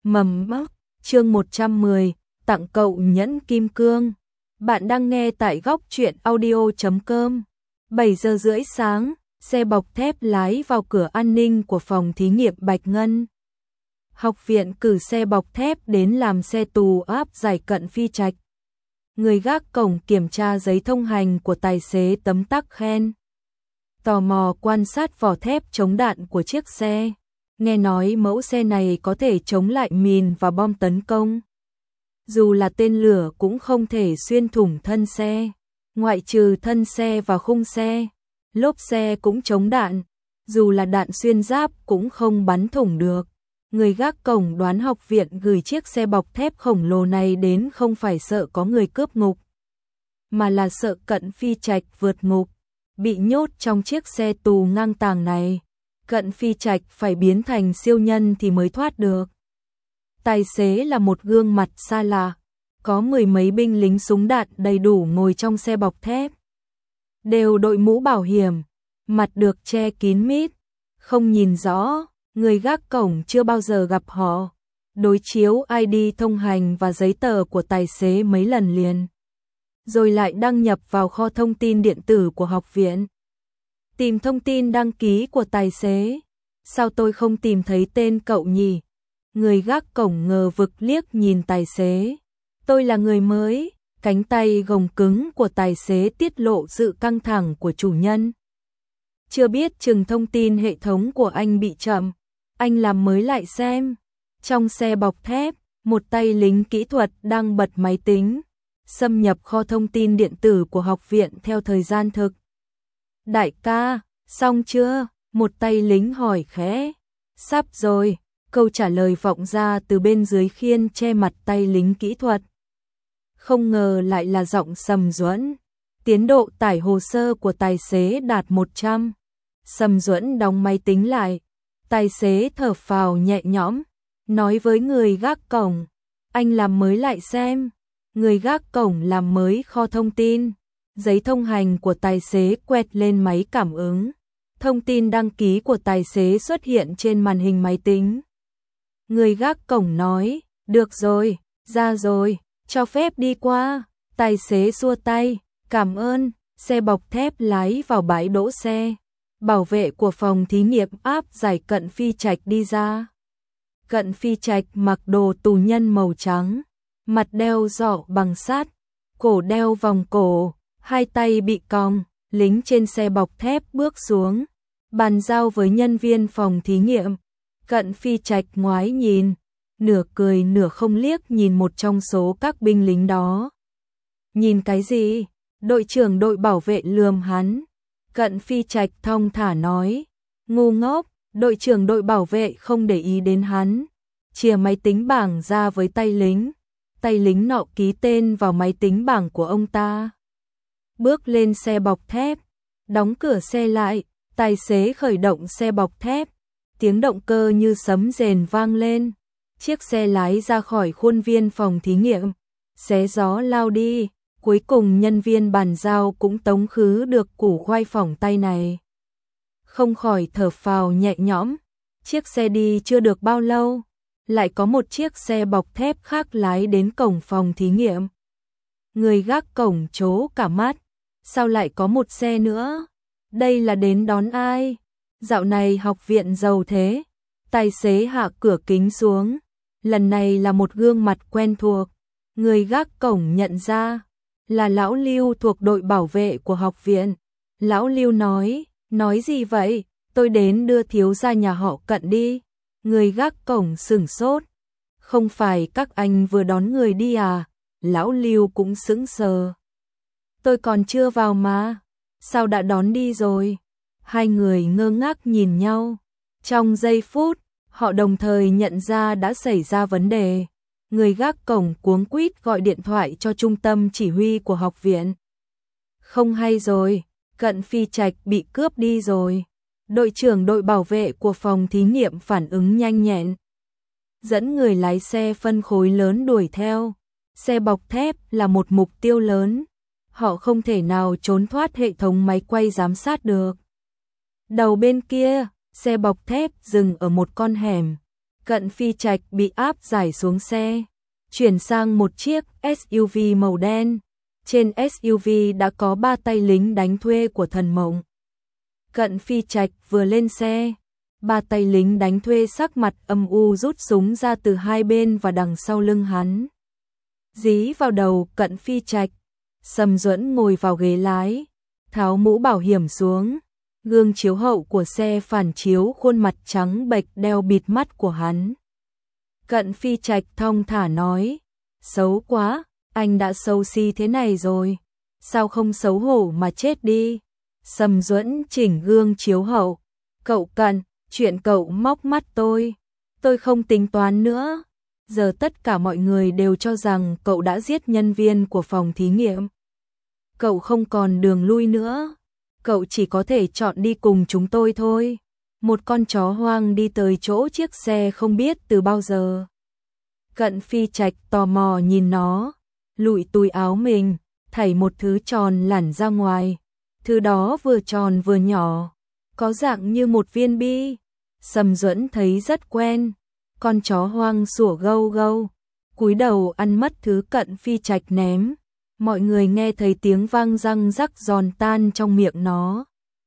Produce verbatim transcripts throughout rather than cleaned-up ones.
Mầm mốc, chương một trăm mười, tặng cậu nhẫn kim cương. Bạn đang nghe tại góc truyện audio chấm com. bảy giờ rưỡi sáng, xe bọc thép lái vào cửa an ninh của phòng thí nghiệm Bạch Ngân. Học viện cử xe bọc thép đến làm xe tù áp giải Cận Phi Trạch. Người gác cổng kiểm tra giấy thông hành của tài xế tấm tắc khen. Tò mò quan sát vỏ thép chống đạn của chiếc xe. Nghe nói mẫu xe này có thể chống lại mìn và bom tấn công. Dù là tên lửa cũng không thể xuyên thủng thân xe. Ngoại trừ thân xe và khung xe, lốp xe cũng chống đạn. Dù là đạn xuyên giáp cũng không bắn thủng được. Người gác cổng đoán học viện gửi chiếc xe bọc thép khổng lồ này đến không phải sợ có người cướp ngục, mà là sợ Cận Phi Trạch vượt ngục, bị nhốt trong chiếc xe tù ngang tàng này. Cận Phi Trạch phải biến thành siêu nhân thì mới thoát được. Tài xế là một gương mặt xa lạ, có mười mấy binh lính súng đạn đầy đủ ngồi trong xe bọc thép. Đều đội mũ bảo hiểm, mặt được che kín mít, không nhìn rõ, người gác cổng chưa bao giờ gặp họ. Đối chiếu i đê thông hành và giấy tờ của tài xế mấy lần liền, rồi lại đăng nhập vào kho thông tin điện tử của học viện. Tìm thông tin đăng ký của tài xế. Sao tôi không tìm thấy tên cậu nhỉ? Người gác cổng ngờ vực liếc nhìn tài xế. Tôi là người mới. Cánh tay gồng cứng của tài xế tiết lộ sự căng thẳng của chủ nhân. Chưa biết chừng thông tin hệ thống của anh bị chậm. Anh làm mới lại xem. Trong xe bọc thép, một tay lính kỹ thuật đang bật máy tính, xâm nhập kho thông tin điện tử của học viện theo thời gian thực. Đại ca, xong chưa? Một tay lính hỏi khẽ. Sắp rồi, câu trả lời vọng ra từ bên dưới khiên che mặt tay lính kỹ thuật. Không ngờ lại là giọng Sầm Duẫn. Tiến độ tải hồ sơ của tài xế đạt một trăm. Sầm Duẫn đóng máy tính lại. Tài xế thở phào nhẹ nhõm, nói với người gác cổng. Anh làm mới lại xem. Người gác cổng làm mới kho thông tin. Giấy thông hành của tài xế quẹt lên máy cảm ứng. Thông tin đăng ký của tài xế xuất hiện trên màn hình máy tính. Người gác cổng nói, được rồi, ra rồi, cho phép đi qua. Tài xế xua tay, cảm ơn. Xe bọc thép lái vào bãi đỗ xe. Bảo vệ của phòng thí nghiệm áp giải Cận Phi Trạch đi ra. Cận Phi Trạch mặc đồ tù nhân màu trắng, mặt đeo giỏ bằng sắt, cổ đeo vòng cổ, hai tay bị còng. Lính trên xe bọc thép bước xuống, bàn giao với nhân viên phòng thí nghiệm. Cận Phi Trạch ngoái nhìn, nửa cười nửa không liếc nhìn một trong số các binh lính đó. Nhìn cái gì? Đội trưởng đội bảo vệ lườm hắn. Cận Phi Trạch thong thả nói, ngu ngốc. Đội trưởng đội bảo vệ không để ý đến hắn, chìa máy tính bảng ra với tay lính. Tay lính nọ ký tên vào máy tính bảng của ông ta. Bước lên xe bọc thép, đóng cửa xe lại, tài xế khởi động xe bọc thép. Tiếng động cơ như sấm rền vang lên. Chiếc xe lái ra khỏi khuôn viên phòng thí nghiệm, xé gió lao đi. Cuối cùng nhân viên bàn giao cũng tống khứ được củ khoai phỏng tay này. Không khỏi thở phào nhẹ nhõm. Chiếc xe đi chưa được bao lâu, lại có một chiếc xe bọc thép khác lái đến cổng phòng thí nghiệm. Người gác cổng trố cả mắt. Sao lại có một xe nữa? Đây là đến đón ai? Dạo này học viện giàu thế. Tài xế hạ cửa kính xuống. Lần này là một gương mặt quen thuộc. Người gác cổng nhận ra là lão Lưu thuộc đội bảo vệ của học viện. Lão Lưu nói, nói gì vậy? Tôi đến đưa thiếu gia nhà họ Cận đi. Người gác cổng sửng sốt. Không phải các anh vừa đón người đi à? Lão Lưu cũng sững sờ. Tôi còn chưa vào mà. Sao đã đón đi rồi? Hai người ngơ ngác nhìn nhau. Trong giây phút, họ đồng thời nhận ra đã xảy ra vấn đề. Người gác cổng cuống quýt gọi điện thoại cho trung tâm chỉ huy của học viện. Không hay rồi, Cận Phi Trạch bị cướp đi rồi. Đội trưởng đội bảo vệ của phòng thí nghiệm phản ứng nhanh nhẹn, dẫn người lái xe phân khối lớn đuổi theo. Xe bọc thép là một mục tiêu lớn. Họ không thể nào trốn thoát hệ thống máy quay giám sát được. Đầu bên kia, xe bọc thép dừng ở một con hẻm. Cận Phi Trạch bị áp giải xuống xe, chuyển sang một chiếc ét u vê màu đen. Trên ét u vê đã có ba tay lính đánh thuê của Thần Mộng. Cận Phi Trạch vừa lên xe, ba tay lính đánh thuê sắc mặt âm u rút súng ra từ hai bên và đằng sau lưng hắn. Dí vào đầu Cận Phi Trạch, Sầm Duẫn ngồi vào ghế lái, tháo mũ bảo hiểm xuống, gương chiếu hậu của xe phản chiếu khuôn mặt trắng bệch đeo bịt mắt của hắn. Cận Phi Trạch thong thả nói, xấu quá, anh đã xấu xí thế này rồi, sao không xấu hổ mà chết đi. Sầm Duẫn chỉnh gương chiếu hậu, cậu Cận, chuyện cậu móc mắt tôi, tôi không tính toán nữa. Giờ tất cả mọi người đều cho rằng cậu đã giết nhân viên của phòng thí nghiệm. Cậu không còn đường lui nữa, cậu chỉ có thể chọn đi cùng chúng tôi thôi. Một con chó hoang đi tới chỗ chiếc xe không biết từ bao giờ. Cận Phi Trạch tò mò nhìn nó, lụi túi áo mình, thảy một thứ tròn lẳn ra ngoài. Thứ đó vừa tròn vừa nhỏ, có dạng như một viên bi. Sầm Duẫn thấy rất quen, con chó hoang sủa gâu gâu, cúi đầu ăn mất thứ Cận Phi Trạch ném. Mọi người nghe thấy tiếng vang răng rắc giòn tan trong miệng nó.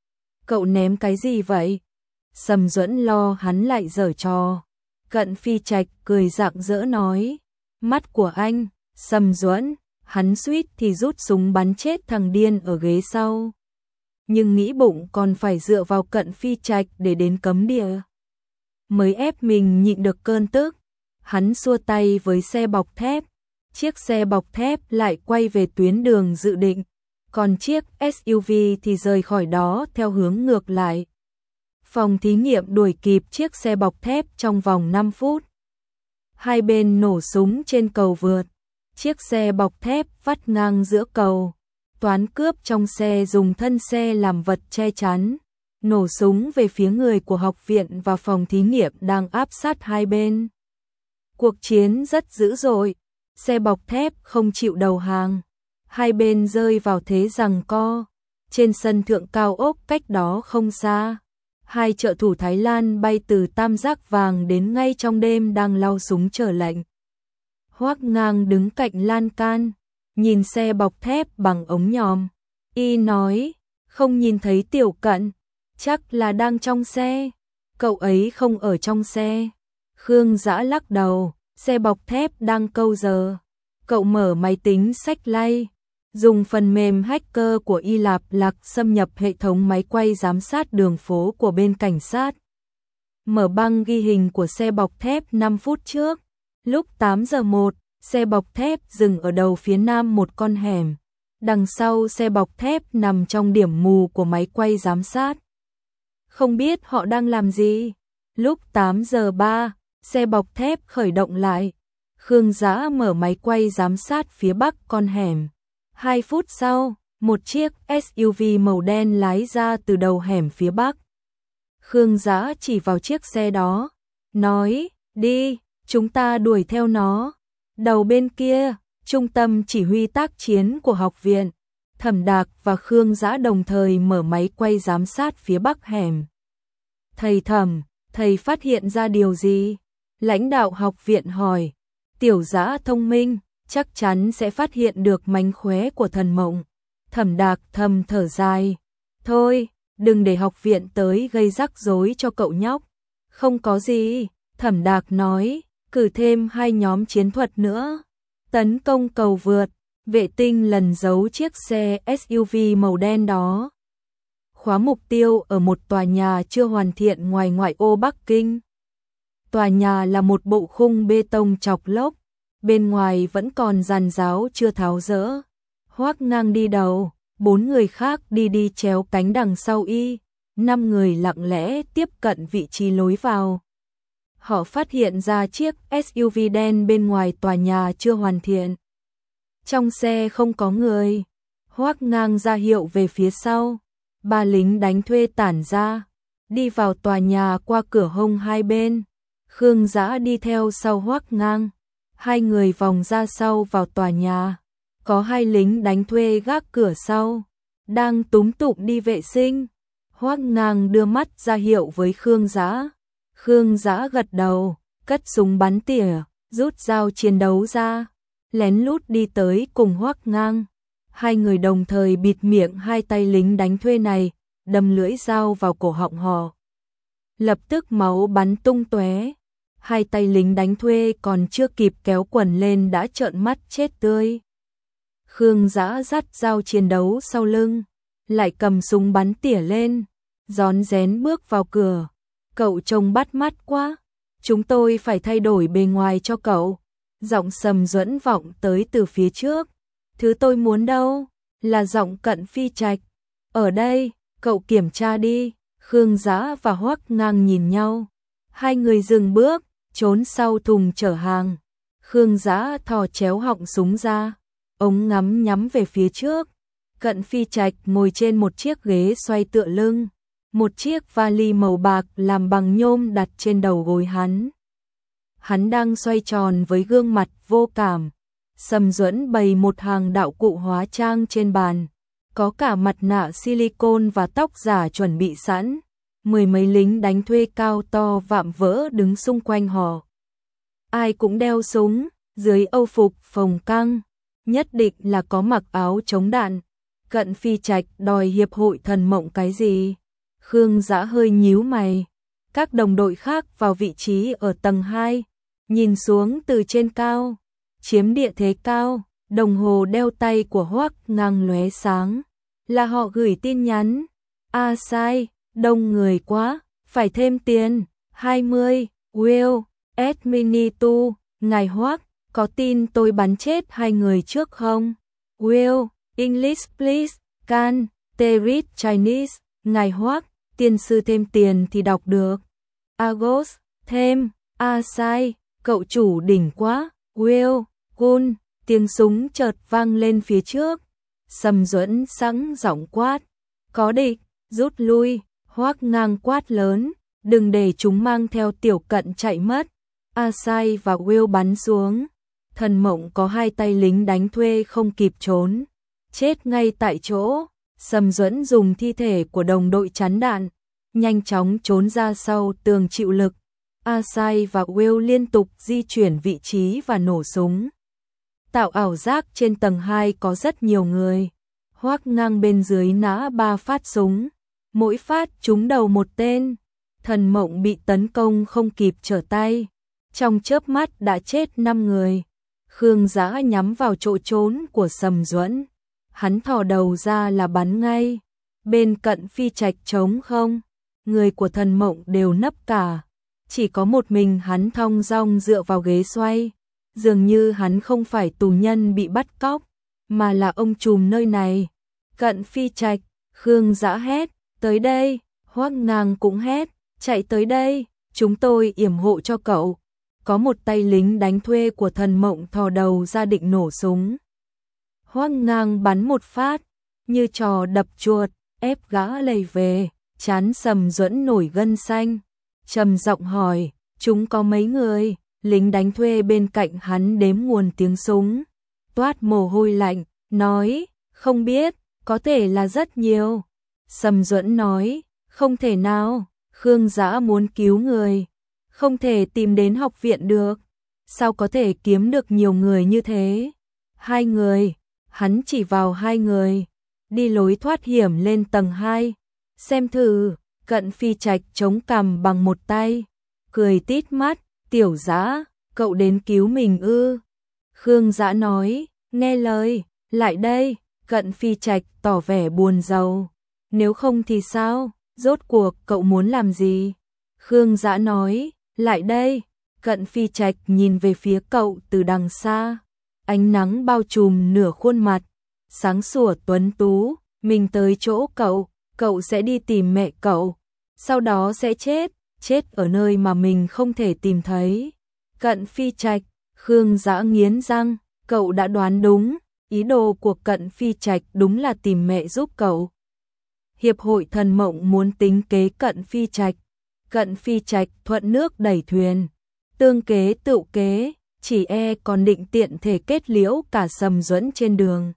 Cậu ném cái gì vậy? Sầm Duẫn lo hắn lại giở trò. Cận Phi Trạch cười rạng rỡ nói, mắt của anh. Sầm Duẫn, hắn suýt thì rút súng bắn chết thằng điên ở ghế sau. Nhưng nghĩ bụng còn phải dựa vào Cận Phi Trạch để đến cấm địa. Mới ép mình nhịn được cơn tức, hắn xua tay với xe bọc thép. Chiếc xe bọc thép lại quay về tuyến đường dự định, còn chiếc ét u vê thì rời khỏi đó theo hướng ngược lại. Phòng thí nghiệm đuổi kịp chiếc xe bọc thép trong vòng năm phút. Hai bên nổ súng trên cầu vượt, chiếc xe bọc thép vắt ngang giữa cầu. Toán cướp trong xe dùng thân xe làm vật che chắn, nổ súng về phía người của học viện và phòng thí nghiệm đang áp sát hai bên. Cuộc chiến rất dữ dội, xe bọc thép không chịu đầu hàng, hai bên rơi vào thế giằng co. Trên sân thượng cao ốc cách đó không xa, hai trợ thủ Thái Lan bay từ Tam Giác Vàng đến ngay trong đêm đang lau súng chờ lệnh. Hoắc Ngang đứng cạnh lan can, nhìn xe bọc thép bằng ống nhòm. Y nói, không nhìn thấy Tiểu Cận, chắc là đang trong xe. Cậu ấy không ở trong xe. Khương Dã lắc đầu, xe bọc thép đang câu giờ. Cậu mở máy tính xách lay, dùng phần mềm hacker của Y Lạp Lạc xâm nhập hệ thống máy quay giám sát đường phố của bên cảnh sát. Mở băng ghi hình của xe bọc thép năm phút trước. Lúc tám giờ một, xe bọc thép dừng ở đầu phía nam một con hẻm. Đằng sau xe bọc thép nằm trong điểm mù của máy quay giám sát. Không biết họ đang làm gì. Lúc tám giờ ba, xe bọc thép khởi động lại. Khương Dã mở máy quay giám sát phía bắc con hẻm. Hai phút sau, một chiếc ét u vê màu đen lái ra từ đầu hẻm phía bắc. Khương Dã chỉ vào chiếc xe đó, nói, đi, chúng ta đuổi theo nó. Đầu bên kia, trung tâm chỉ huy tác chiến của học viện, Thẩm Đạc và Khương Dã đồng thời mở máy quay giám sát phía bắc hẻm. Thầy Thẩm, thầy phát hiện ra điều gì? Lãnh đạo học viện hỏi. Tiểu Dã thông minh, chắc chắn sẽ phát hiện được mánh khóe của Thần Mộng. Thẩm Đạc thầm thở dài. Thôi, đừng để học viện tới gây rắc rối cho cậu nhóc. Không có gì, Thẩm Đạc nói, cử thêm hai nhóm chiến thuật nữa. Tấn công cầu vượt, vệ tinh lần giấu chiếc xe ét u vê màu đen đó. Khóa mục tiêu ở một tòa nhà chưa hoàn thiện ngoài ngoại ô Bắc Kinh. Tòa nhà là một bộ khung bê tông chọc lốc, bên ngoài vẫn còn giàn giáo chưa tháo dỡ. Hoắc Ngang đi đầu, bốn người khác đi đi chéo cánh đằng sau y, năm người lặng lẽ tiếp cận vị trí lối vào. Họ phát hiện ra chiếc ét u vê đen bên ngoài tòa nhà chưa hoàn thiện. Trong xe không có người. Hoắc Ngang ra hiệu về phía sau. Ba lính đánh thuê tản ra, đi vào tòa nhà qua cửa hông hai bên. Khương Dã đi theo sau Hoắc Ngang. Hai người vòng ra sau vào tòa nhà. Có hai lính đánh thuê gác cửa sau, đang túm tụm đi vệ sinh. Hoắc Ngang đưa mắt ra hiệu với Khương Dã. Khương Dã gật đầu, cất súng bắn tỉa, rút dao chiến đấu ra, lén lút đi tới cùng Hoắc Ngang. Hai người đồng thời bịt miệng hai tay lính đánh thuê này, đâm lưỡi dao vào cổ họng họ. Lập tức máu bắn tung tóe. Hai tay lính đánh thuê còn chưa kịp kéo quần lên đã trợn mắt chết tươi. Khương Dã dắt dao chiến đấu sau lưng, lại cầm súng bắn tỉa lên, rón rén bước vào cửa. Cậu trông bắt mắt quá, chúng tôi phải thay đổi bề ngoài cho cậu. Giọng Sầm Duẫn vọng tới từ phía trước. Thứ tôi muốn đâu, là giọng Cận Phi Trạch. Ở đây, cậu kiểm tra đi. Khương Dã và Hoắc Ngang nhìn nhau. Hai người dừng bước, trốn sau thùng chở hàng. Khương Dã thò chéo họng súng ra, ống ngắm nhắm về phía trước. Cận Phi Trạch ngồi trên một chiếc ghế xoay tựa lưng, một chiếc vali màu bạc làm bằng nhôm đặt trên đầu gối hắn. Hắn đang xoay tròn với gương mặt vô cảm. Sầm Duẫn bày một hàng đạo cụ hóa trang trên bàn, có cả mặt nạ silicone và tóc giả chuẩn bị sẵn. Mười mấy lính đánh thuê cao to vạm vỡ đứng xung quanh họ. Ai cũng đeo súng, dưới âu phục phồng căng, nhất định là có mặc áo chống đạn. Cận Phi Trạch đòi hiệp hội thần mộng cái gì? Khương Dã hơi nhíu mày. Các đồng đội khác vào vị trí ở tầng hai, nhìn xuống từ trên cao, chiếm địa thế cao. Đồng hồ đeo tay của Hoắc Ngang lóe sáng, là họ gửi tin nhắn. À sai, đông người quá, phải thêm tiền. hai mươi, Will, Adminitu, ngài Hoắc, có tin tôi bắn chết hai người trước không? Will, English please, can, they read Chinese, ngài Hoắc, tiên sư thêm tiền thì đọc được. Agos, thêm, à sai, cậu chủ đỉnh quá. Will, Gun, tiếng súng chợt vang lên phía trước. Sầm Duẫn sẵn giọng quát, có địch, rút lui. Hoắc Ngang quát lớn, đừng để chúng mang theo Tiểu Cận chạy mất. A Sai và Will bắn xuống. Thần mộng có hai tay lính đánh thuê không kịp trốn, chết ngay tại chỗ. Sầm Duẫn dùng thi thể của đồng đội chắn đạn, nhanh chóng trốn ra sau tường chịu lực. A Sai và Will liên tục di chuyển vị trí và nổ súng, tạo ảo giác trên tầng hai có rất nhiều người. Hoắc Ngang bên dưới nã ba phát súng, mỗi phát trúng đầu một tên. Thần mộng bị tấn công không kịp trở tay, trong chớp mắt đã chết năm người. Khương Dã nhắm vào chỗ trốn của Sầm Duẫn, hắn thò đầu ra là bắn ngay. Bên Cận Phi Trạch trống không, người của thần mộng đều nấp cả, chỉ có một mình hắn thong dong dựa vào ghế xoay, dường như hắn không phải tù nhân bị bắt cóc, mà là ông trùm nơi này. Cận Phi Trạch, Khương Dã hét, tới đây. Hoắc Ngang cũng hét, chạy tới đây, chúng tôi yểm hộ cho cậu. Có một tay lính đánh thuê của thần mộng thò đầu ra định nổ súng. Hoắc Ngang bắn một phát, như trò đập chuột, ép gã lầy về. Trán Sầm Duẫn nổi gân xanh, trầm giọng hỏi, chúng có mấy người? Lính đánh thuê bên cạnh hắn đếm nguồn tiếng súng, toát mồ hôi lạnh, nói, không biết, có thể là rất nhiều. Sầm Duẫn nói, không thể nào, Khương Dã muốn cứu người, không thể tìm đến học viện được, sao có thể kiếm được nhiều người như thế? Hai người, hắn chỉ vào hai người, đi lối thoát hiểm lên tầng hai, xem thử. Cận Phi Trạch chống cằm bằng một tay, cười tít mắt, Tiểu Dã, cậu đến cứu mình ư? Khương Dã nói, nghe lời, lại đây. Cận Phi Trạch tỏ vẻ buồn rầu, nếu không thì sao, rốt cuộc cậu muốn làm gì? Khương Dã nói, lại đây. Cận Phi Trạch nhìn về phía cậu từ đằng xa, ánh nắng bao trùm nửa khuôn mặt, sáng sủa tuấn tú. Mình tới chỗ cậu, cậu sẽ đi tìm mẹ cậu, sau đó sẽ chết, chết ở nơi mà mình không thể tìm thấy. Cận Phi Trạch, Khương Dã nghiến răng, cậu đã đoán đúng, ý đồ của Cận Phi Trạch đúng là tìm mẹ giúp cậu. Hiệp hội thần mộng muốn tính kế Cận Phi Trạch, Cận Phi Trạch thuận nước đẩy thuyền, tương kế tựu kế, chỉ e còn định tiện thể kết liễu cả Sầm Duẫn trên đường.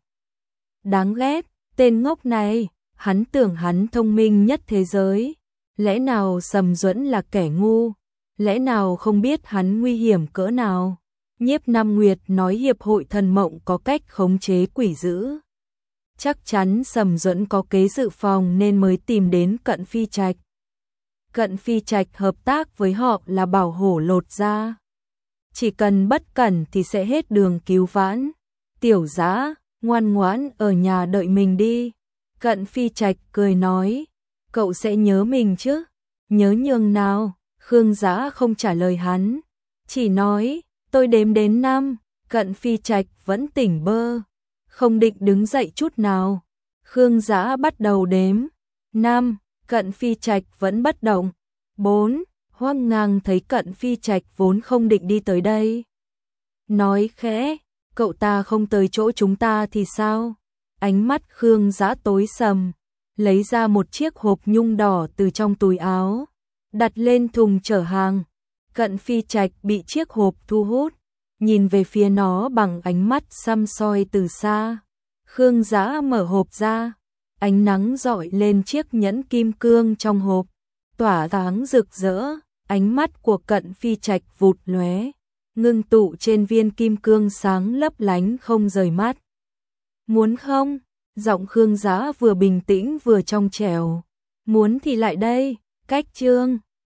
Đáng ghét, tên ngốc này, hắn tưởng hắn thông minh nhất thế giới, lẽ nào Sầm Duẫn là kẻ ngu? lẽ nào không biết hắn nguy hiểm cỡ nào? Nhiếp Nam Nguyệt nói hiệp hội thần mộng có cách khống chế quỷ dữ. Chắc chắn Sầm Duẫn có kế dự phòng nên mới tìm đến Cận Phi Trạch. Cận Phi Trạch hợp tác với họ là bảo hổ lột ra. Chỉ cần bất cẩn thì sẽ hết đường cứu vãn. Tiểu Dã, ngoan ngoãn ở nhà đợi mình đi. Cận Phi Trạch cười nói, cậu sẽ nhớ mình chứ? Nhớ nhường nào? Khương Dã không trả lời hắn, chỉ nói, tôi đếm đến năm. Cận Phi Trạch vẫn tỉnh bơ, không định đứng dậy chút nào. Khương Dã bắt đầu đếm. Năm, Cận Phi Trạch vẫn bất động. Bốn, Hoang Ngang thấy Cận Phi Trạch vốn không định đi tới đây. Nói khẽ, cậu ta không tới chỗ chúng ta thì sao? Ánh mắt Khương Dã tối sầm, lấy ra một chiếc hộp nhung đỏ từ trong túi áo, đặt lên thùng chở hàng. Cận Phi Trạch bị chiếc hộp thu hút, nhìn về phía nó bằng ánh mắt săm soi từ xa. Khương Dã mở hộp ra, ánh nắng rọi lên chiếc nhẫn kim cương trong hộp, tỏa sáng rực rỡ. Ánh mắt của Cận Phi Trạch vụt lóe, ngưng tụ trên viên kim cương sáng lấp lánh không rời mắt. Muốn không? Giọng Khương Dã vừa bình tĩnh vừa trong trẻo. Muốn thì lại đây. Cách chương